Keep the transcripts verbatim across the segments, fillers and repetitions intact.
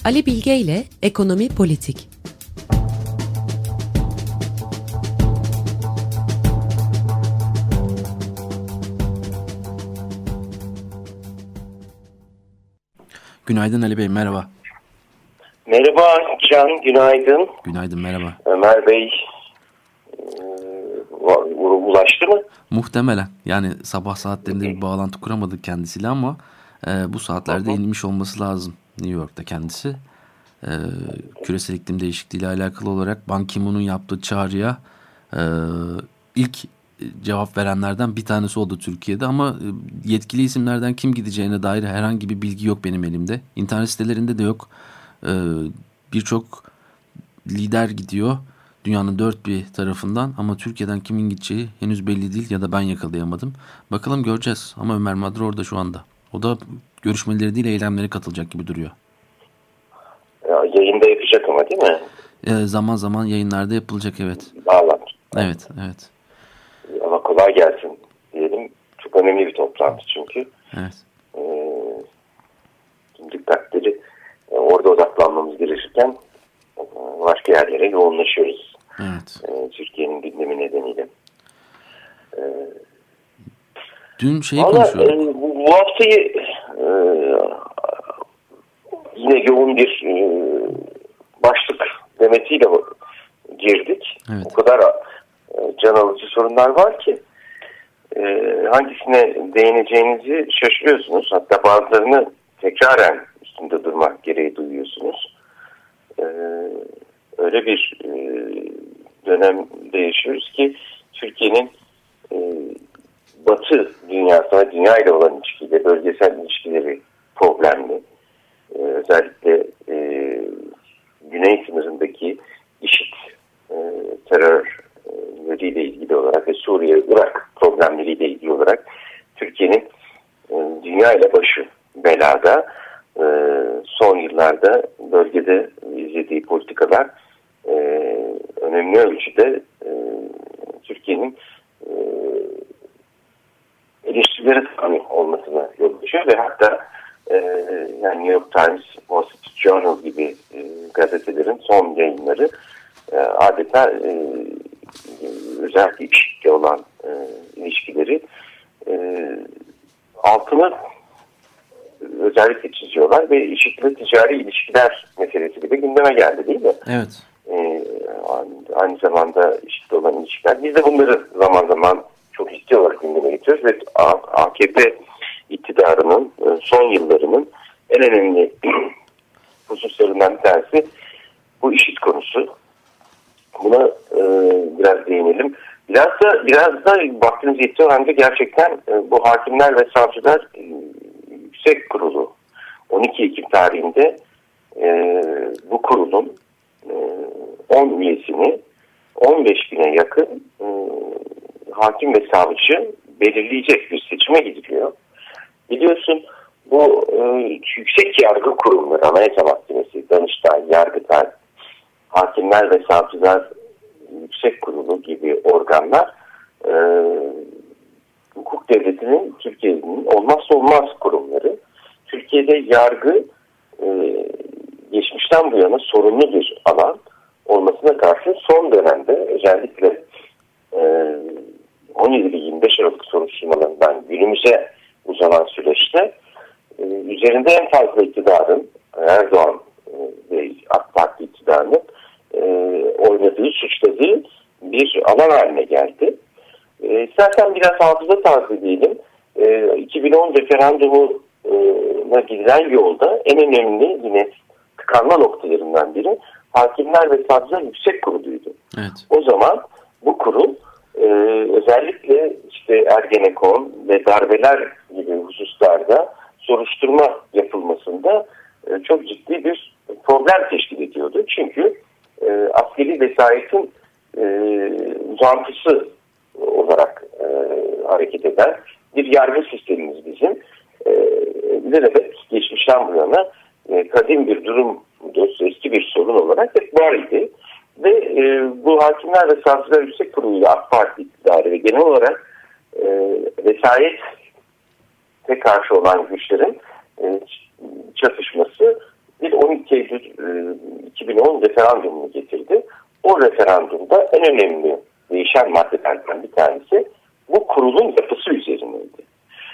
Ali Bilge ile Ekonomi Politik. Günaydın Ali Bey, merhaba. Merhaba Can, günaydın. Günaydın, merhaba. Ömer Bey e, ulaştı mı? Muhtemelen. Yani sabah saatlerinde bir bağlantı kuramadık kendisiyle ama e, bu saatlerde Hı-hı. inmiş olması lazım New York'ta kendisi. E, küresel iklim değişikliği ile alakalı olarak Ban Ki-moon'un yaptığı çağrıya e, ilk cevap verenlerden bir tanesi oldu Türkiye'de ama yetkili isimlerden kim gideceğine dair herhangi bir bilgi yok benim elimde. İnternet sitelerinde de yok. Ee, birçok lider gidiyor dünyanın dört bir tarafından ama Türkiye'den kimin gideceği henüz belli değil ya da ben yakalayamadım. Bakalım göreceğiz ama Ömer Madra orada şu anda. O da görüşmeleri değil eylemlere katılacak gibi duruyor. Ya, yayında yapacak ama değil mi? Ee, zaman zaman yayınlarda yapılacak, evet. Bağlanır. Evet, evet. Ama kolay gelsin diyelim. Çok önemli bir toplantı çünkü. Evet. Ee, dikkatleri e, orada odaklanmamız gerekirken e, başka yerlere yoğunlaşıyoruz. Evet. E, Türkiye'nin gündemi nedeniyle. E, Dün şeyi Valla, konuşuyorduk. E, bu, bu haftayı e, yine yoğun bir e, başlık demetiyle girdik. Evet. O kadar can alıcı sorunlar var ki e, hangisine değineceğinizi şaşırıyorsunuz. Hatta bazılarını tekraren üstünde durmak gereği duyuyorsunuz. E, öyle bir e, dönemde yaşıyoruz ki Türkiye'nin e, Batı dünyasına, dünya ile olan ilişkileri, bölgesel ilişkileri problemli. E, özellikle e, güney sınırındaki IŞİD e, terör ile ilgili olarak ve Suriye, Irak problemleriyle ilgili olarak Türkiye'nin e, dünya ile başı belada. E, son yıllarda bölgede izlediği politikalar e, önemli ölçüde e, Türkiye'nin e, eleştirilere tabi olmasına yol açıyor ve hatta e, yani New York Times, Wall Street Journal gibi e, gazetelerin son yayınları e, adeta e, özellikle IŞİD'le olan e, ilişkileri e, altını özellikle çiziyorlar ve IŞİD'le ticari ilişkiler meselesi gibi gündeme geldi değil mi? Evet. E, aynı zamanda IŞİD'le olan ilişkiler. Biz de bunları zaman zaman çok ciddi olarak gündeme getiriyoruz ve A K P iktidarının e, son yıllarının en önemli hususlarından bir tanesi bu IŞİD konusu. Buna e, biraz değinelim. Biraz da biraz da vaktimiz yettiği oranda gerçekten e, bu hakimler ve savcılar e, yüksek kurulu on iki Ekim tarihinde e, bu kurulun e, on üyesini on beş bine yakın e, hakim ve savcı belirleyecek bir seçime gidiliyor. Biliyorsun bu e, yüksek yargı kurumları, Anayasa Mahkemesi, Danıştay, Yargıtay, Hakimler ve Savcılar Yüksek Kurulu gibi organlar e, hukuk devletinin, Türkiye'nin olmazsa olmaz kurumları. Türkiye'de yargı e, geçmişten bu yana sorunlu bir alan olmasına karşın son dönemde özellikle e, on yedi yirmi beş Aralık soruşturmalarından günümüze uzanan süreçte e, üzerinde en fazla iktidarın, Erdoğan e, ve AK Parti iktidarının e, oynadığı, suçladığı bir alan haline geldi. E, zaten biraz hafıza tazeleyelim. E, iki bin on referandumuna gidilen yolda en önemli yine tıkanma noktalarından biri Hakimler ve Savcılar Yüksek Kurulu'ydu. Evet. O zaman bu kurul e, özellikle işte Ergenekon ve darbeler gibi hususlarda soruşturma yapılmasında e, çok ciddi bir problem teşkil ediyordu. Çünkü e, askeri vesayetin e, uzantısı olarak e, hareket eden bir yargı sistemimiz bizim. E, evet, geçmişten bu yana e, kadim bir durumdu, eski bir sorun olarak hep var idi. Ve e, bu Hakimler ve Savcılar Yüksek Kurulu, AK Parti iktidarı ve genel olarak e, vesayete karşı olan güçlerin e, çatışması bir on iki Eylül iki bin on referandumunu getirdi. O referandumda en önemli değişen maddelerden bir tanesi bu kurulun yapısı üzerineydi.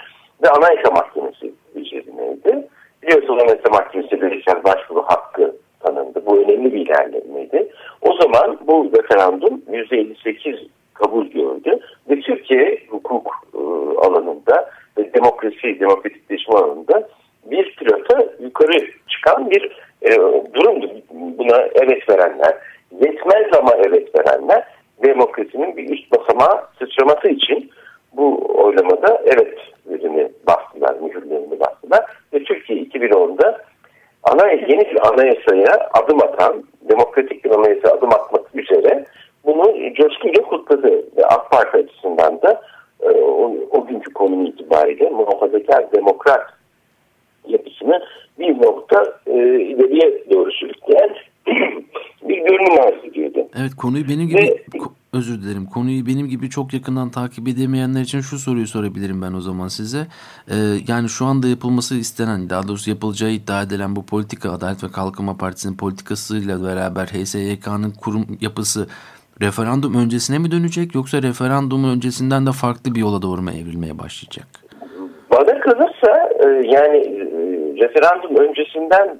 Ve Anayasa Mahkemesi üzerineydi. Biliyorsunuz Anayasa Mahkemesi bireysel başvuru hakkı tanındı. Bu önemli bir ilerlemeydi. O zaman bu referandum yüzde elli sekiz kabul gördü ve Türkiye hukuk e, alanında ve demokrasi, demokratikleşme alanında bir pilota yukarı çıkan bir e, durumdu. Buna evet verenler, yetmez ama evet verenler demokrasinin bir üst basamağa sıçraması için bu oylamada evet verini bastılar, mühürlerini bastılar ve Türkiye iki bin onda ana, yeni bir anayasaya adım atan, demokratik bir anayasaya adım atmak üzere bunu coşkuyla kutladı ve AK Parti açısından da e, o, o günkü konum itibariyle muhafazakar demokrat yapısını bir nokta e, ileriye doğru sürükleyen bir görünüm arz ediyordu. Evet, konuyu benim gibi Ve, ko- özür dilerim. Konuyu benim gibi çok yakından takip edemeyenler için şu soruyu sorabilirim ben o zaman size. Ee, yani şu anda yapılması istenen, daha doğrusu yapılacağı iddia edilen bu politika, Adalet ve Kalkınma Partisi'nin politikasıyla beraber H S Y K'nın kurum yapısı referandum öncesine mi dönecek, yoksa referandum öncesinden de farklı bir yola doğru mu evrilmeye başlayacak? Bana kalırsa e, yani e, referandum öncesinden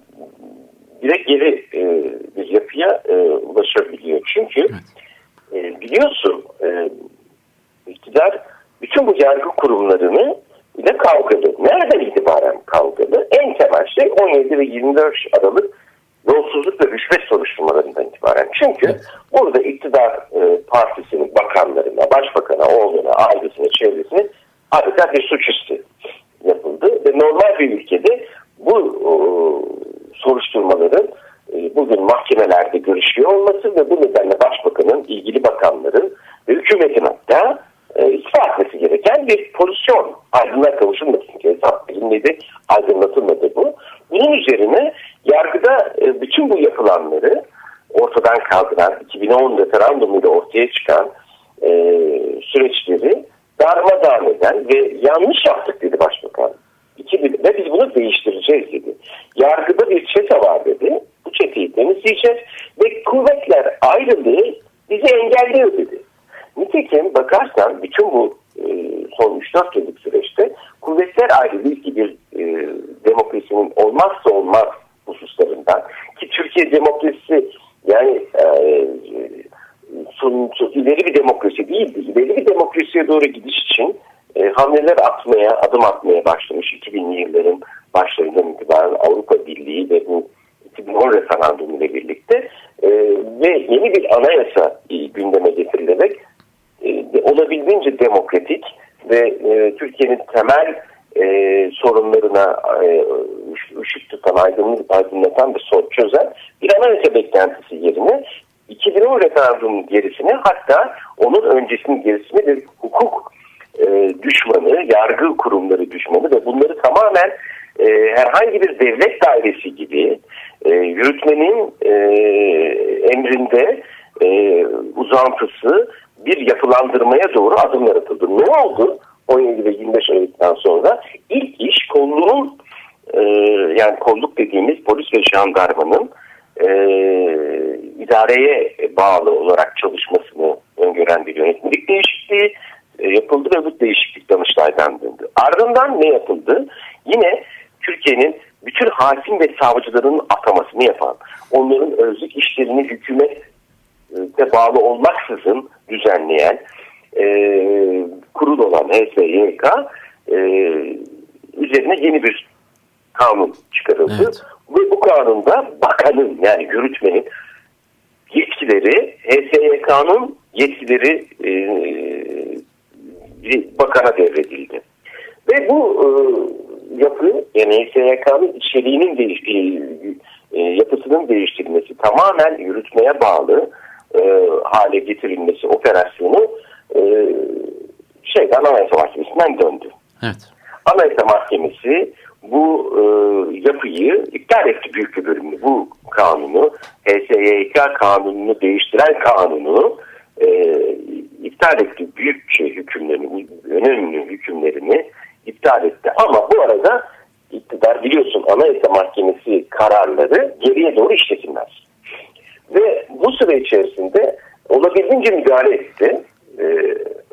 direkt geri e, bir yapıya e, ulaşabiliyor. Çünkü evet. e, biliyorsun e, iktidar bütün bu yargı kurumlarını ile kavgalı. Nereden itibaren kavgalı? En temel şey on yedi ve yirmi dört Aralık yolsuzluk ve rüşvet soruşturmalarından itibaren. Çünkü evet. burada iktidar e, partisinin bakanlarına, başbakana, oğluna, ailesine, çevresine adeta bir suçüstü yapıldı. Ve normal bir ülkede bu o, soruşturmaların e, bugün mahkemelerde görüşüyor olması ve bu nedenle başbakanın, ilgili bakanların ve hükümetin hatta e, istifa etmesi gereken bir pozisyon. Aydınlığa kavuşulmadı çünkü hesap verilmedi, aydınlatılmadı bu. Bunun üzerine yargıda e, bütün bu yapılanları ortadan kaldıran, iki bin on referandumuyla ortaya çıkan e, süreçleri darmadağın eden ve yanlış yaptık dedi başbakan. Ve biz bunu değiştireceğiz dedi. Yargıda bir çete var dedi. Bu çeteyi temizleyeceğiz ve kuvvetler ayrılığı bizi engelliyor dedi. Nitekim bakarsan bütün bu e, son üç dört yıllık süreçte kuvvetler ayrılığı ki bir e, demokrasinin olmazsa olmaz hususlarından ki Türkiye demokrasisi yani e, son, son, ileri bir demokrasi değildi. İleri bir demokrasiye doğru gidiş için E, hamleler atmaya, adım atmaya başlamış iki binli yılların başlarından itibaren Avrupa Birliği ve bu iki bin on referandumu ile birlikte e, ve yeni bir anayasa e, gündeme getirilerek e, olabildiğince demokratik ve e, Türkiye'nin temel e, sorunlarına e, ışık tutan, aydınlık, aydınlatan ve sorun çözen bir anayasa beklentisi yerine iki bin on referandumunun gerisine, hatta onun öncesinin gerisine bir hukuk E, düşmanı, yargı kurumları düşmanı ve bunları tamamen e, herhangi bir devlet dairesi gibi e, yürütmenin e, emrinde e, uzantısı bir yapılandırmaya doğru adımlar atıldı. Ne oldu? on yedi ve yirmi beş Aralık'tan sonra ilk iş kollunun e, yani kolluk dediğimiz polis ve jandarmanın e, idareye bağlı olarak çalışmasını öngören bir yönetmelik değişikliği yapıldı ve bu değişiklik Danıştay'dan döndü. Ardından ne yapıldı? Yine Türkiye'nin bütün hakim ve savcıların atamasını yapan, onların özlük işlerini hükümete bağlı olmaksızın düzenleyen e, kurul olan H S Y K e, üzerine yeni bir kanun çıkarıldı. Evet. Ve bu kanunda bakanın, yani yürütmenin yetkileri H S Y K'nın yetkileri e, bakana devredildi. Ve bu e, yapı, yani H S Y K'nın içeriğinin değiş, e, e, yapısının değiştirilmesi, tamamen yürütmeye bağlı e, hale getirilmesi operasyonu e, şeyden Anayasa Mahkemesi'nden döndü. Evet. Anayasa Mahkemesi bu e, yapıyı iptal etti, büyük bir bölümünü. Bu kanunu, H S Y K kanununu değiştiren kanunu e, iptal etti. Büyük hükümlerini, önemli hükümlerini iptal etti. Ama bu arada iktidar iktidar biliyorsun Anayasa Mahkemesi kararları geriye doğru işletilmez. Ve bu süre içerisinde olabildiğince müdahale etti e,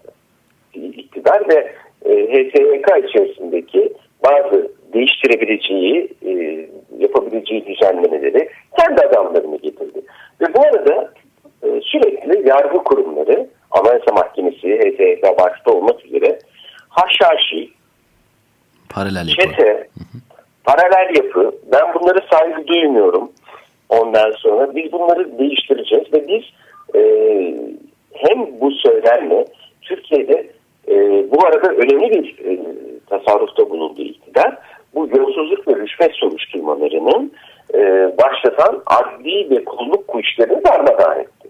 iktidar ve e, H S Y K içerisindeki bazı değiştirebileceği, e, yapabileceği düzenlemeleri kendi adamlarını getirdi. Ve bu arada e, sürekli yargı kurumları, Anayasa Mahkemesi, H S Y K başta olmak üzere haşhaşi, paralel yapı, çete, paralel yapı, ben bunlara saygı duymuyorum. Ondan sonra biz bunları değiştireceğiz ve biz e, hem bu söylemle Türkiye'de e, bu arada önemli bir e, tasarrufta bulunduğu iktidar, bu yolsuzluk ve rüşvet soruşturmalarının e, başlatan adli ve kolluk kuşlarını darmadağın etti.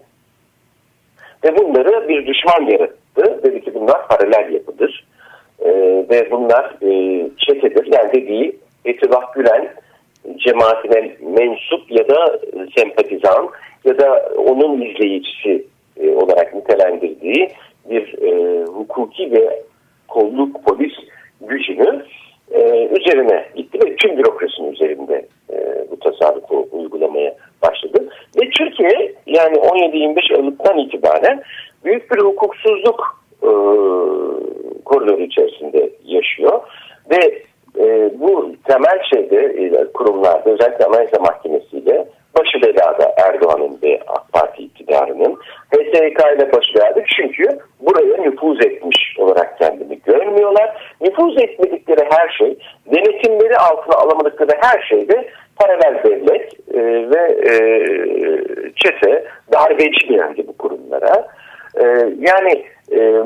Ve bunları bir düşman yarattı. Dedi ki bunlar paralel yapıdır. E, ve bunlar e, çetedir. Yani dediği Fethullah Gülen cemaatine mensup ya da sempatizan ya da onun izleyicisi e, olarak nitelendirdiği bir e, hukuki ve kolluk polis gücünü e, üzerine gitti ve tüm bürokrasinin üzerinde e, bu tasarrufu uygulamaya başladı. Ve Türkiye yani on yedi yirmi beş Aralık'tan itibaren büyük bir hukuksuzluk e, koridoru içerisinde yaşıyor ve e, bu temel şeyde e, kurumlarda özellikle Anayasa Mahkemesi'yle başı belada Erdoğan'ın ve AK Parti iktidarının, H S Y K ile başı belada çünkü buraya nüfuz etmiş olarak kendini görmüyorlar. Nüfuz etmedikleri her şey, denetimleri altına alamadıkları her şeyde paralel devlet e, ve e, çete, darbeci dendi bu kurumlara. E, yani e,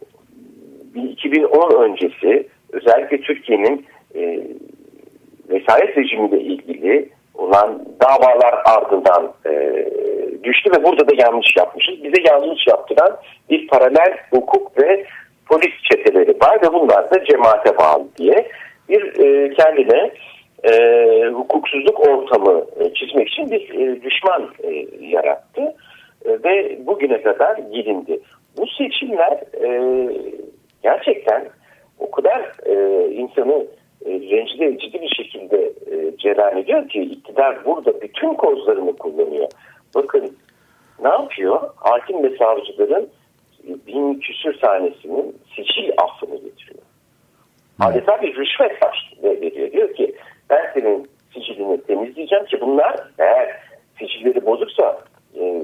iki bin on öncesi özellikle Türkiye'nin e, vesayet rejimiyle ilgili olan davalar ardından e, düştü ve burada da yanlış yapmışız. Bize yanlış yaptıran bir paralel hukuk ve polis çeteleri var ve bunlar da cemaate bağlı diye bir e, kendine e, hukuksuzluk ortamı e, çizmek için bir e, düşman e, yarattı e, ve bugüne kadar gelindi. Bu seçimler e, gerçekten o kadar e, insanı e, rencide edici bir şekilde e, cereyan ediyor ki iktidar burada bütün kozlarını kullanıyor. Bakın ne yapıyor? Hakim ve savcıların bin küsür tanesinin sicil affını getiriyor. Adeta bir rüşvet veriyor. Diyor ki ben senin sicilini temizleyeceğim ki bunlar eğer sicilleri bozuksa e,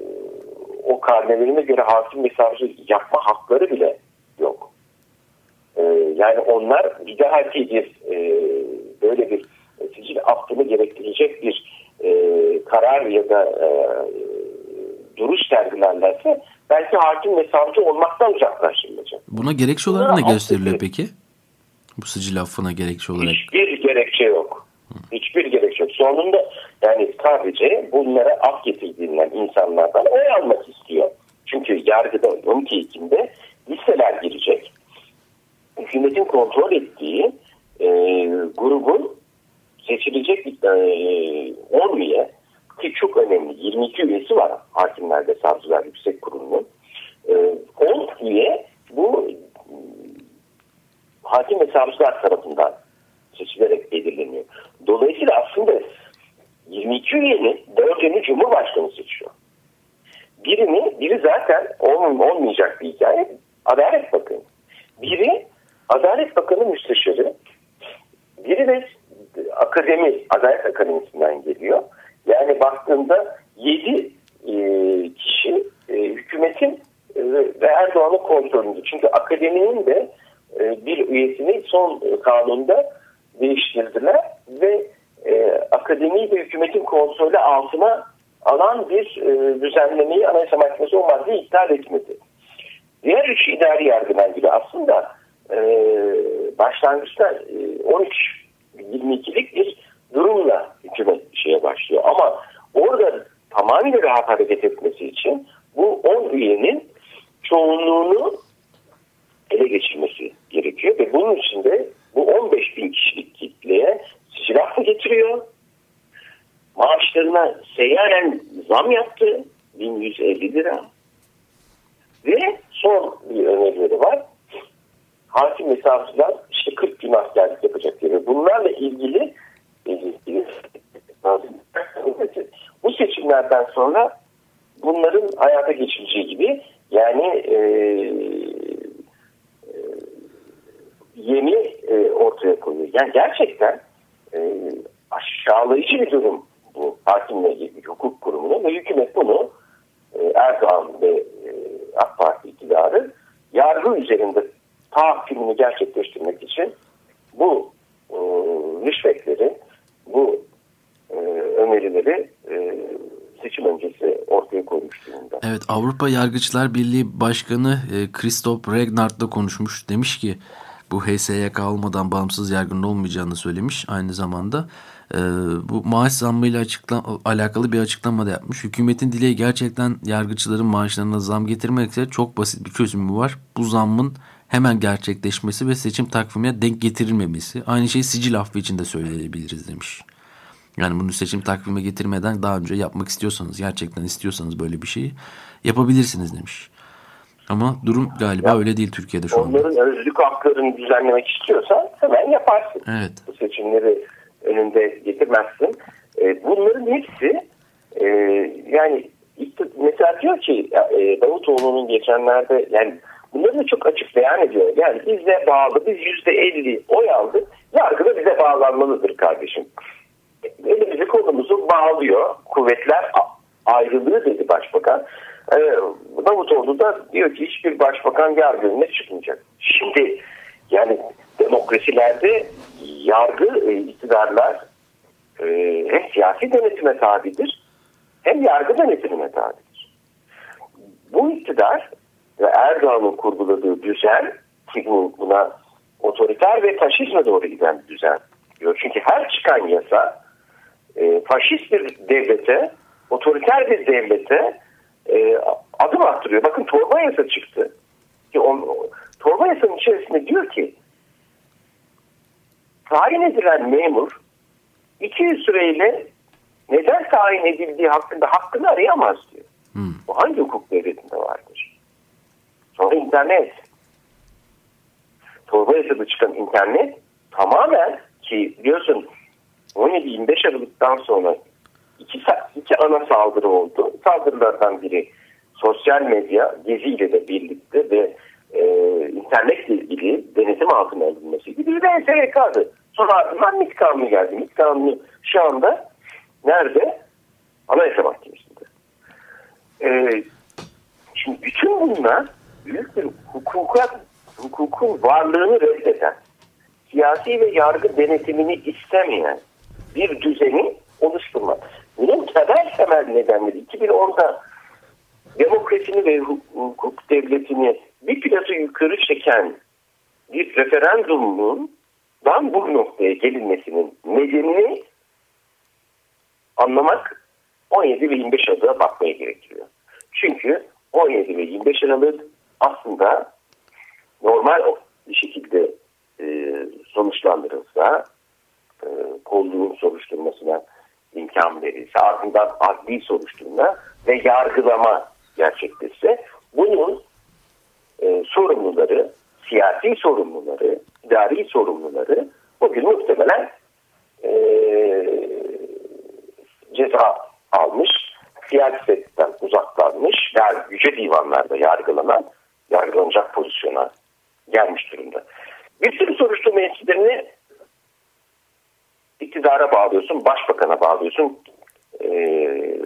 o karnelerine göre hakim ve savcı yapma hakları bile yok. E, yani onlar bir daha bir e, böyle bir sicil affını gerektirecek bir e, karar ya da e, duruş sergilerlerse belki hakim ve savcı olmaktan uzaklaştırılacak. Buna gerekçe olarak ne gösteriliyor peki? Bu sicil affına gerekçe olarak. Hiçbir gerekçe yok. Hiçbir gerekçe yok. Sonunda yani sadece bunlara af getirdiğinden insanlardan oy almak istiyor. Çünkü yargıda on iki Ekim'de listeler girecek. Hükümetin kontrol ettiği e, grubun seçilecek e, on üye ki çok önemli yirmi iki üyesi var Hakimler ve Savcılar Yüksek Kurulu'nun. E, on üye bu hakim ve savcılar tarafından seçilerek belirleniyor. Dolayısıyla aslında yirmi iki üyenin dördünü Cumhurbaşkanı seçiyor. Birini, biri zaten olmayacak bir hikaye Adalet Bakanı. Biri Adalet Bakanı Müsteşarı. Biri de akademi, Adalet Akademisi'nden geliyor. Yani baktığında yedi e, kişi e, hükümetin e, ve Erdoğan'ın kontrolünde. Çünkü akademinin de e, bir üyesini son kanunda değiştirdiler ve e, akademiyi de hükümetin kontrolü altına alan bir e, düzenlemeyi Anayasa Mahkemesi o maddeyi iptal etmedi. Diğer üç idari yargıdan gibi aslında e, başlangıçta e, on üç yirmi ikilik bir durumla hükümet şeye başlıyor. Ama orada tamamıyla rahat hareket etmesi için bu on üyenin çoğunluğunu ele geçirmesi gerekiyor ve bunun için de bu on beş bin kişilik kitleye silah mı getiriyor? Maaşlarına seyyanen zam yaptı. bin yüz elli lira. Ve son bir önerileri var. Hakim ve savcılar işte işte kırk gün askerlik yapacak diye. Bunlarla ilgili bu seçimlerden sonra bunların hayata geçileceği gibi yani e, e, yeni e, ortaya koyuyor. Yani gerçekten e, aşağılayıcı bir durum bu hakimle ilgili bir hukuk kurumunu ve hükümet bunu e, Erdoğan ve e, AK Parti iktidarı yargı üzerinde tahakkümünü gerçekleştirmek için bu e, rüşvetleri, bu e, önerileri e, seçim öncesi ortaya koymuş durumda. Evet, Avrupa Yargıçlar Birliği Başkanı e, Christoph Regnard'la konuşmuş. Demiş ki bu H S Y K olmadan bağımsız yargının olmayacağını söylemiş. Aynı zamanda e, bu maaş zammıyla açıkla, alakalı bir açıklama da yapmış. Hükümetin dileği gerçekten yargıçların maaşlarına zam getirmekse çok basit bir çözümü var. Bu zammın hemen gerçekleşmesi ve seçim takvimine denk getirilmemesi. Aynı şeyi sicil affı için de söyleyebiliriz demiş. Yani bunu seçim takvime getirmeden daha önce yapmak istiyorsanız, gerçekten istiyorsanız böyle bir şeyi yapabilirsiniz demiş. Ama durum galiba ya, öyle değil Türkiye'de şu anda. Onların özlük haklarını düzenlemek istiyorsan hemen yaparsın. Evet. Bu seçimleri önünde getirmezsin. E, bunların hepsi e, yani mesela diyor ki e, Davutoğlu'nun geçenlerde yani bunları da çok açık beyan ediyor. Yani bize bağlı, biz yüzde elli oy aldık. Yargı da bize bağlanmalıdır kardeşim. Elimizi kolumuzu bağlıyor. Kuvvetler ayrılığı dedi başbakan. Ee, Davutoğlu da diyor ki hiçbir başbakan yargı önüne çıkmayacak. Şimdi yani demokrasilerde yargı e, iktidarlar e, hem siyasi denetime tabidir hem yargı denetimine tabidir. Bu iktidar ve Erdoğan'ın kurguladığı düzen ki bu, buna otoriter ve faşizme doğru giden bir düzen diyor. Çünkü her çıkan yasa e, faşist bir devlete, otoriter bir devlete e, adım attırıyor. Bakın torba yasa çıktı. Ki on, torba yasanın içerisinde diyor ki tayin edilen memur iki yıl süreyle neden tayin edildiği hakkında hakkını arayamaz diyor. Hmm. Bu hangi hukuk devletinde vardır? Sonra internet. Torba yasada çıkan internet tamamen ki biliyorsun on yedi yirmi beş Aralık'tan sonra iki, iki ana saldırı oldu. Saldırılardan biri sosyal medya geziyle de birlikte ve e, internetle ilgili denetim altına alınmasıydı. Bir de H S Y K'dı. Sonra ardından M İ T Kanunu geldi. M İ T Kanunu şu anda nerede? Anayasa Mahkemesi'nde. E, şimdi bütün bunlar büyük bir hukuka, hukukun varlığını reddeden, siyasi ve yargı denetimini istemeyen bir düzeni oluşturmak. Bunun temel temel nedenleri iki bin onda demokrasini ve hukuk devletini bir plası yukarı çeken bir referandumundan bu noktaya gelinmesinin nedenini anlamak on yedi ve yirmi beş Aralık'a bakmaya gerekiyor. Çünkü on yedi ve yirmi beş Aralık aslında normal bir şekilde e, sonuçlandırılsa, e, kolluğun soruşturmasına imkan verilse, ardından adli soruşturma ve yargılama gerçekleşse, bunun e, sorumluları, siyasi sorumluları, idari sorumluları bugün muhtemelen e, ceza almış, siyasetten uzaklanmış, yani yüce divanlarda yargılanan, yargılanacak pozisyona gelmiş durumda. Bir sürü soruşturma yetkilerini iktidara bağlıyorsun, başbakana bağlıyorsun, e,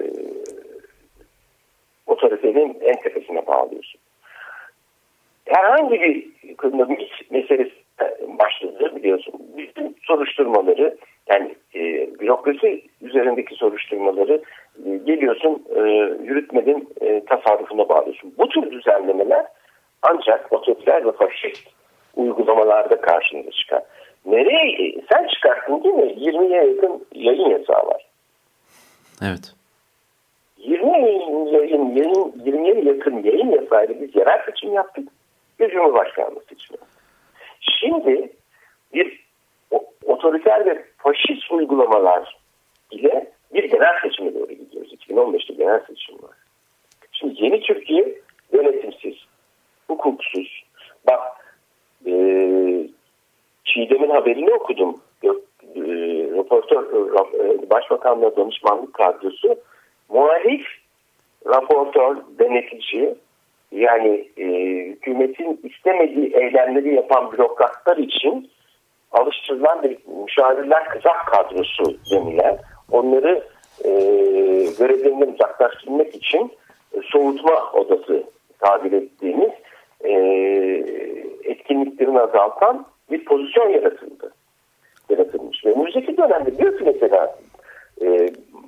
otoritenin en tepesine bağlıyorsun. Herhangi bir ekonomik meselesi başladı biliyorsun. Bütün soruşturmaları, yani e, bürokrasi üzerindeki soruşturmaları e, geliyorsun, e, yürütmenin e, tasarrufuna bağlıyorsun. Bu tür düzenlemeler ancak otoriter ve faşist uygulamalarda karşınıza çıkar. Nereye? Sen çıkarttın değil mi? yirmiye yakın yayın yasağı var. Evet. yirmi yayın, yayın, yirmiye yakın yayın yasağıyla biz yerel seçim yaptık. Bir Cumhurbaşkanlığı seçimi. Şimdi bir otoriter ve faşist uygulamalar ile bir genel seçime doğru gidiyoruz. iki bin on beşte genel seçim var. Şimdi yeni Türkiye yönetimsiz, hukuksuz. Bak, e, Çiğdem'in haberini okudum. E, Raportör, e, Başbakanlığa danışmanlık kadrosu muhalif, raportör, denetici, yani e, hükümetin istemediği eylemleri yapan bürokratlar için alıştırılan bir müşavirler kızak kadrosu denilen, onları e, görevlerinden uzaklaştırmak için e, soğutma odası tabir ettiğimiz e, etkinliklerini azaltan bir pozisyon yaratıldı. yaratılmış. Ve önümüzdeki dönemde diyor ki mesela e,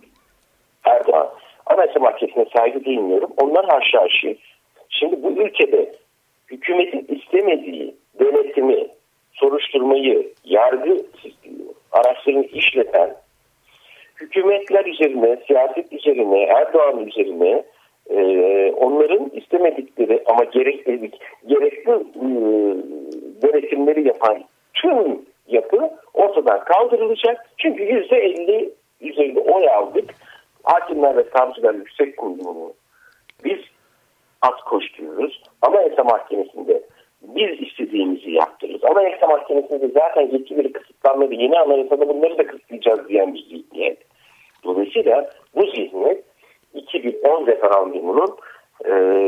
Erdoğan, Anayasa Mahkemesi'ne saygı duymuyorum. Onlar haşhaşi. Şimdi bu ülkede hükümetin istemediği denetimi, soruşturmayı, yargı araçlarını işleten hükümetler üzerine, siyaset üzerine, Erdoğan üzerine e, onların istemedikleri ama gerekli, gerekli e, denetimleri yapan tüm yapı ortadan kaldırılacak. Çünkü yüzde elli üzerinde oy aldık. Hakimler ve savcılar yüksek kurulunu biz az koşturuyoruz. Anayasa Mahkemesi'nde biz istediğimizi yaptırırız. Anayasa Mahkemesi'nde zaten yetkileri kısıtlanmadı. Yeni anayasada bunları da kısıtlayacağız diyen bir zihniyet. Dolayısıyla bu zihniyet iki bin on referandumunun e,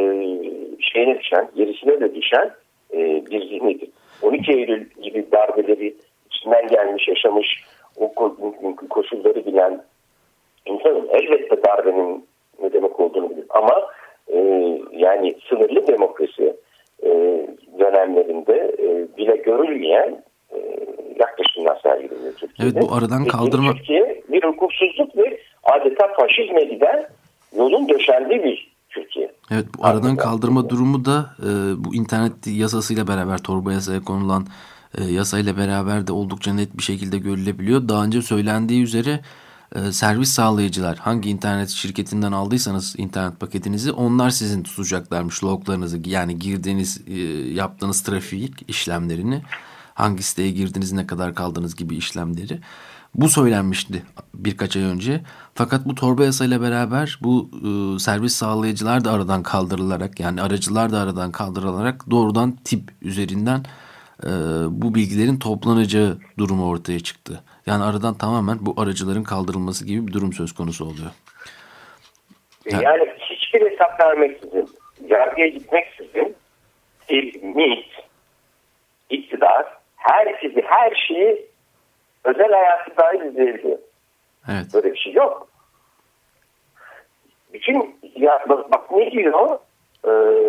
şeyine düşen, gerisine de düşen e, bir zihniyettir. on iki Eylül gibi darbeleri içinden gelmiş, yaşamış, o koşulları bilen insanın elbette darbenin ne demek olduğunu bilir. Ama e, yani sınırlı demokrasi e, dönemlerinde e, bile görülmeyen e, yaklaşımlar sergileniyor Türkiye'de. Evet, bu aradan kaldırma... Türkiye bir hukuksuzluk ve adeta faşizme giden yolun döşendiği bir Türkiye. Evet, bu aradan kaldırma durumu da e, bu internet yasasıyla beraber, torba yasaya konulan e, yasayla beraber de oldukça net bir şekilde görülebiliyor. Daha önce söylendiği üzere e, servis sağlayıcılar, hangi internet şirketinden aldıysanız internet paketinizi, onlar sizin tutacaklarmış loglarınızı, yani girdiğiniz, e, yaptığınız trafik işlemlerini, hangi siteye girdiniz, ne kadar kaldınız gibi işlemleri. Bu söylenmişti birkaç ay önce. Fakat bu torba yasayla beraber bu e, servis sağlayıcılar da aradan kaldırılarak, yani aracılar da aradan kaldırılarak doğrudan tip üzerinden e, bu bilgilerin toplanacağı durumu ortaya çıktı. Yani aradan tamamen bu aracıların kaldırılması gibi bir durum söz konusu oluyor. Yani, yani hiçbir hesap vermeksizin, yargıya gitmeksizin bir MİT, iktidar, herkesi, her şeyi özel hayatı dahil izleyebiliyor. Evet. Böyle bir şey yok. Bütün ya bak, bak ne diyor? Ee,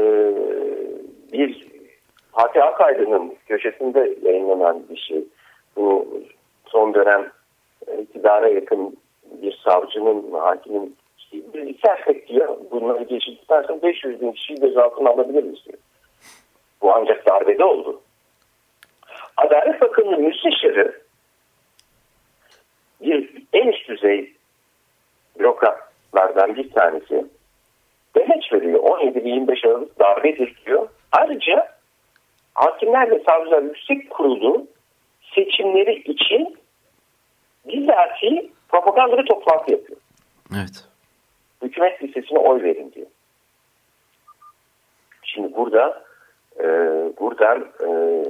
bir Fatih Akaydın'ın köşesinde yayınlanan bir şey. Bu son dönem iktidara yakın bir savcının, hakimin işte, bir istersek diyor, bunları geçildikten sonra beş yüz bin kişiyi gözaltına alabilir miyiz diyor. Bu ancak darbede oldu. Adalet Bakanı'nın müsteşarı bir en üst düzey bürokratlardan bir tanesi demeç veriyor. on yedi yirmi beş Aralık darbedir diyor. Ayrıca Hakimler ve Savcılar Yüksek Kurulu seçimleri için bizatihi propaganda toplantı yapıyor. Evet. Hükümet listesine oy verin diyor. Şimdi burada e, buradan e,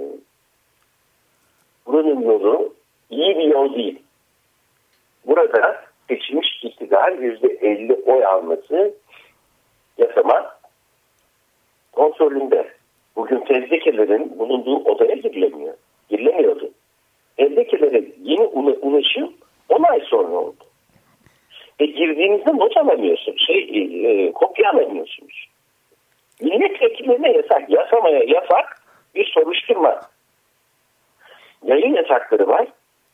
buranın yolu iyi bir yol değil. Burada seçilmiş iktidar yüzde elli oy alması yasama kontrolünde. Bugün fezlekelerin bulunduğu odaya girilemiyor. Girilemiyordu. Fezlekelere yeni ulaşım on ay sonra oldu. Ve girdiğinizde not alamıyorsunuz. Şey, e, kopya alamıyorsunuz. Milletvekillerine yasak. Yasamaya yasak bir soruşturma. Yayın yasakları var.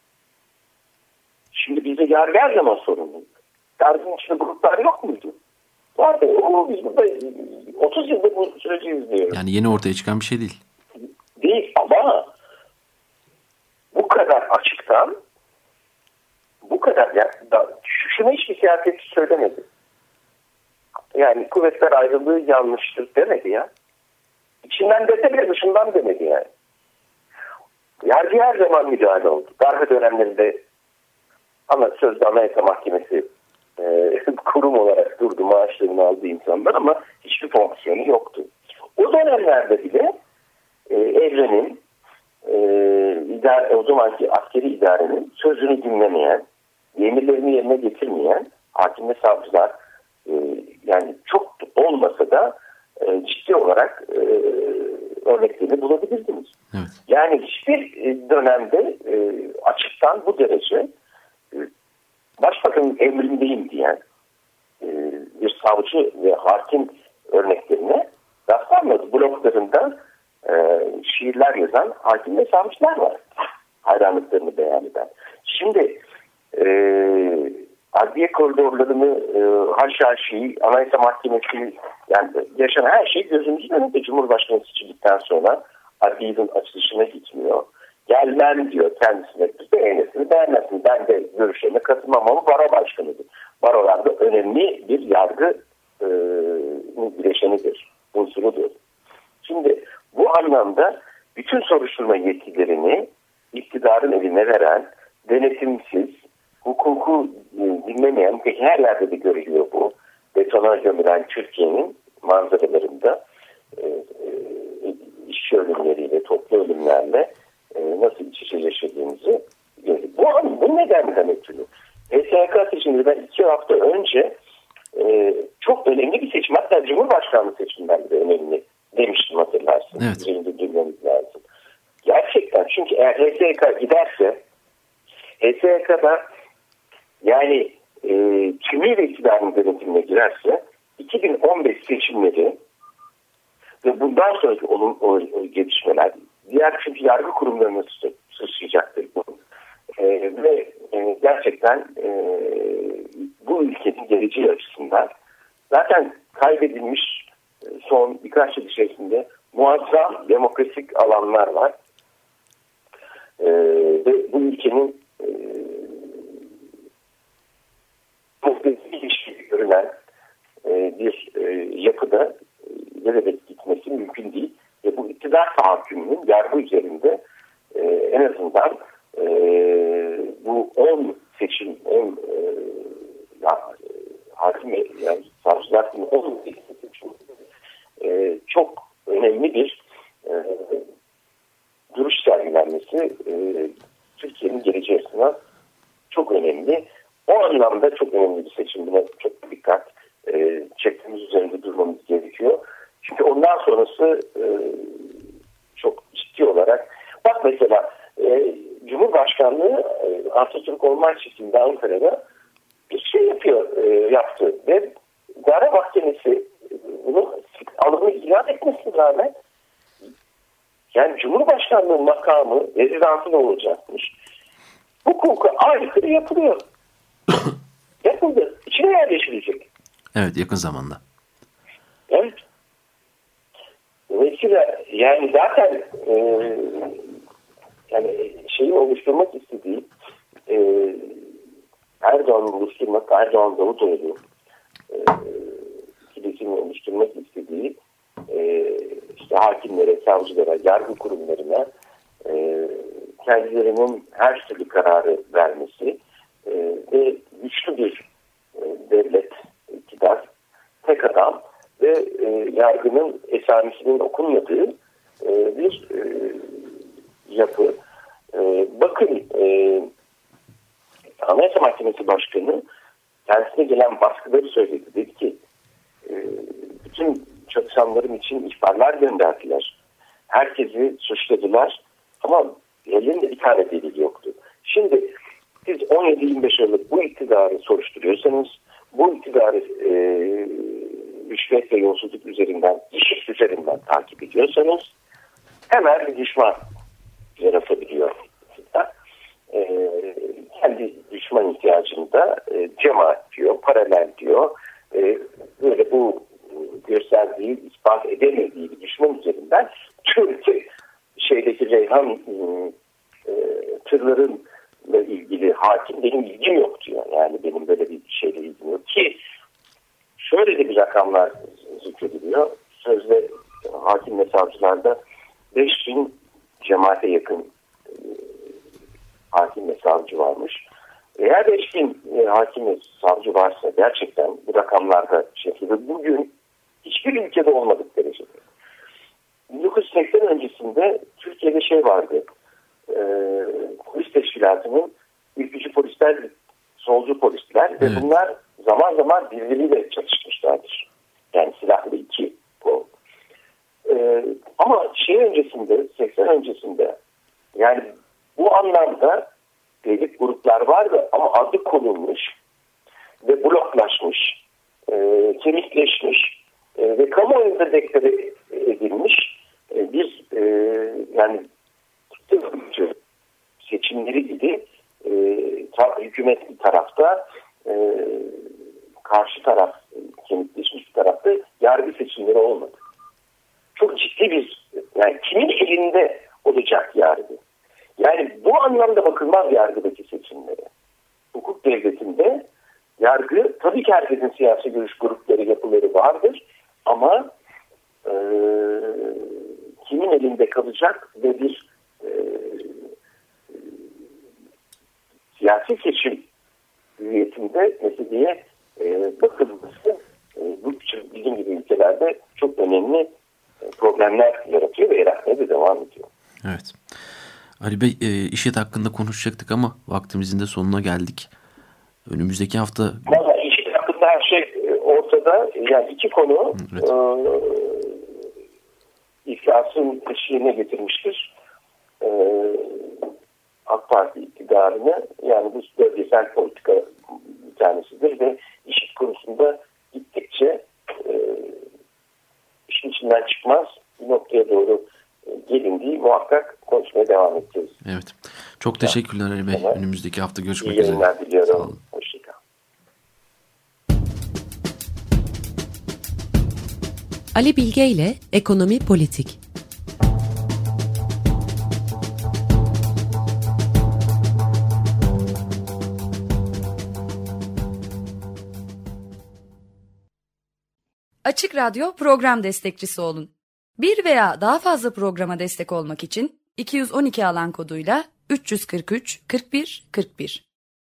Şimdi bizde yargı her zaman sorumluydu. Yargının içinde gruplar yok muydu? Vardı. O, biz burada otuz yıldır bu süreci izliyoruz. Yani yeni ortaya çıkan bir şey değil. Değil ama bu kadar açıktan bu kadar yani, şuna hiçbir siyasetçi söylemedi. Yani kuvvetler ayrılığı yanlıştır demedi ya. İçinden dese bile dışından demedi yani. Yargı her zaman müdahale oldu. Darbe dönemlerinde ama sözde Anayasa Mahkemesi e, kurum olarak durdu, maaşlarını aldı insanlar ama hiçbir fonksiyonu yoktu. O dönemlerde bile e, Evren'in e, idare, o zamanki askeri idarenin sözünü dinlemeyen, emirlerini yerine getirmeyen hakim ve savcılar e, yani çok olmasa da e, ciddi olarak e, örneklerini bulabilirsiniz. Evet. Yani hiçbir dönemde e, açıktan bu derece e, başbakanın emrindeyim diyen e, bir savcı ve hakim örneklerine rastlanmadı. Bloglarında e, şiirler yazan hakim ve savcılar var. Hayranlıklarını beyan eden. Şimdi e, adliye koridorlarını e, haşhaşi, Anayasa Mahkemesi, yani yaşanan her şey gözümüzün önünde. Cumhurbaşkanı seçildikten sonra adliyenin açılışına gitmiyor. Gelmem diyor kendisine. Beğenesini beğenmesin. Ben de görüşlerine katılmam ama baro başkanıdır. Barolarda önemli bir yargı e, bileşenidir, unsurudur. Şimdi bu anlamda bütün soruşturma yetkilerini iktidarın eline veren, denetimsiz, hukuku dinlemeyen, peki her yerde de görülüyor bu, betona gömülen Türkiye'nin manzaralarında e, e, işçi ölümleriyle, toplu ölümlerle e, nasıl iç içe yaşadığımızı görüyoruz. Bu, bu nedenden ötürü H S K seçimleri ben iki hafta önce e, çok önemli bir seçim, hatta Cumhurbaşkanlığı seçimleri de önemli demiştim, hatırlarsın. Evet. Üzerinde durmamız lazım. Gerçekten, çünkü eğer H S K giderse H S K'da yani e, kimi ve iktidarın denetimine girerse iki bin on beş seçimleri ve bundan sonraki olum, o, o gelişmeler diğer çünkü yargı kurumlarına sıçrayacaktır bu. E, ve e, gerçekten e, bu ülkenin geleceği açısından zaten kaybedilmiş e, son birkaç yıl içerisinde muazzam demokratik alanlar var. E, ve bu ülkenin e, ilişkili görülen e, bir e, yapıda nerede gitmesi mümkün değil. Ve bu iktidar tahakkümünün yargı üzerinde e, en azından e, bu on seçim, on e, ya, hakim yani savcılar on seçim e, çok önemli bir e, duruş sergilenmesi e, Türkiye'nin geleceği açısından çok önemli. O anlamda çok önemli bir seçim. Buna çok dikkat e, çektiğimiz üzerinde durmamız gerekiyor. Çünkü ondan sonrası e, çok ciddi olarak bak mesela e, Cumhurbaşkanlığı e, Atatürk Orman Çiftliği'nde Ankara'da bir şey yapıyor, e, yaptı ve idare mahkemesi bunu alımı ilan etmesine rağmen yani Cumhurbaşkanlığı makamı rezidansında olacakmış. Hukuka aykırı yapılıyor. Yapıldı. İçine yerleşilecek. Evet, yakın zamanda. Evet. Dolayısıyla yani zaten e, yani şeyi oluşturmak istediği e, Erdoğan'ı oluşturmak, Erdoğan Davutoğlu e, ikilisini oluşturmak istediği e, işte hakimlere, savcılara, yargı kurumlarına e, kendilerinin her türlü kararı vermesi e, ve güçlü bir e, devlet, iktidar, tek adam ve e, yargının esamisinin okunmadığı e, bir e, yapı. E, bakın e, Anayasa Mahkemesi Başkanı kendisine gelen baskıları söyledi. Dedi ki e, bütün çalışanlarım için ihbarlar gönderdiler. Herkesi suçladılar ama elinde bir tane delil yoktu. Şimdi siz on yedi yirmi beş Aralık bu iktidarı soruşturuyorsanız, bu iktidarı e, rüşvet ve yolsuzluk üzerinden, iş üzerinden takip ediyorsanız hemen bir düşman yaratabiliyor. E, kendi düşman ihtiyacını da e, cemaat diyor, paralel diyor. E, böyle bu gösterdiği, ispat edemediği bir düşman üzerinden Türkiye şeydeki Reyhan e, tırlarınla ilgili hakim benim ilgim yok diyor. Yani benim böyle bir şeyle ilgim yok ki şöyle de bir rakamlar zikrediliyor. Sözde hakim ve savcılarda beş bin cemaate yakın e, hakim ve savcı varmış. Eğer beş bin e, hakim ve savcı varsa gerçekten bu rakamlarda şekilde bugün hiçbir ülkede olmadık derecede. bin dokuz yüz seksen öncesinde Türkiye Türkiye'de şey vardı. E, polis teşkilatının ülkücü polisler, solcu polisler ve evet. bunlar zaman zaman birbiriyle çatışmışlardır. Yani silahlı iki kol. E, ama şey öncesinde, seksen öncesinde yani bu anlamda belli gruplar vardı ama adı konulmuş ve bloklaşmış, e, kemikleşmiş e, ve kamuoyunda deklare edilmiş e, bir e, yani seçimleri gibi e, ta, hükümetli tarafta e, karşı taraf kemikleşmiş bir tarafta yargı seçimleri olmadı. Çok ciddi bir yani kimin elinde olacak yargı? Yani bu anlamda bakılmaz yargıdaki seçimlere. Hukuk devletinde yargı tabii ki herkesin siyasi görüş grupları, yapıları vardır ama e, kimin elinde kalacak ve bir e, e, siyasi seçim hüviyetinde meseleye e, bakılması e, bu bizim gibi ülkelerde çok önemli problemler yaratıyor ve yaratmaya da devam ediyor. Evet. Ali Bey, e, İŞİD hakkında konuşacaktık ama vaktimizin de sonuna geldik. Önümüzdeki hafta... Valla İŞİD hakkında her şey ortada. Yani iki konu evet. e, iflasın eşiğine getirmiştir. E, AK Parti iktidarını, yani bu bölgesel politika bir tanesidir ve İŞİD konusunda gittikçe e, işin içinden çıkmaz bir noktaya doğru gelindiği muhakkak konuşmaya devam edeceğiz. Evet. Çok teşekkürler Ali Bey. Evet. Önümüzdeki hafta görüşmek üzere. İyi yayınlar diliyorum. Hoşçakalın. Ali Bilge ile Ekonomi Politik. Açık Radyo program destekçisi olun. Bir veya daha fazla programa destek olmak için iki yüz on iki alan koduyla üç yüz kırk üç kırk bir kırk bir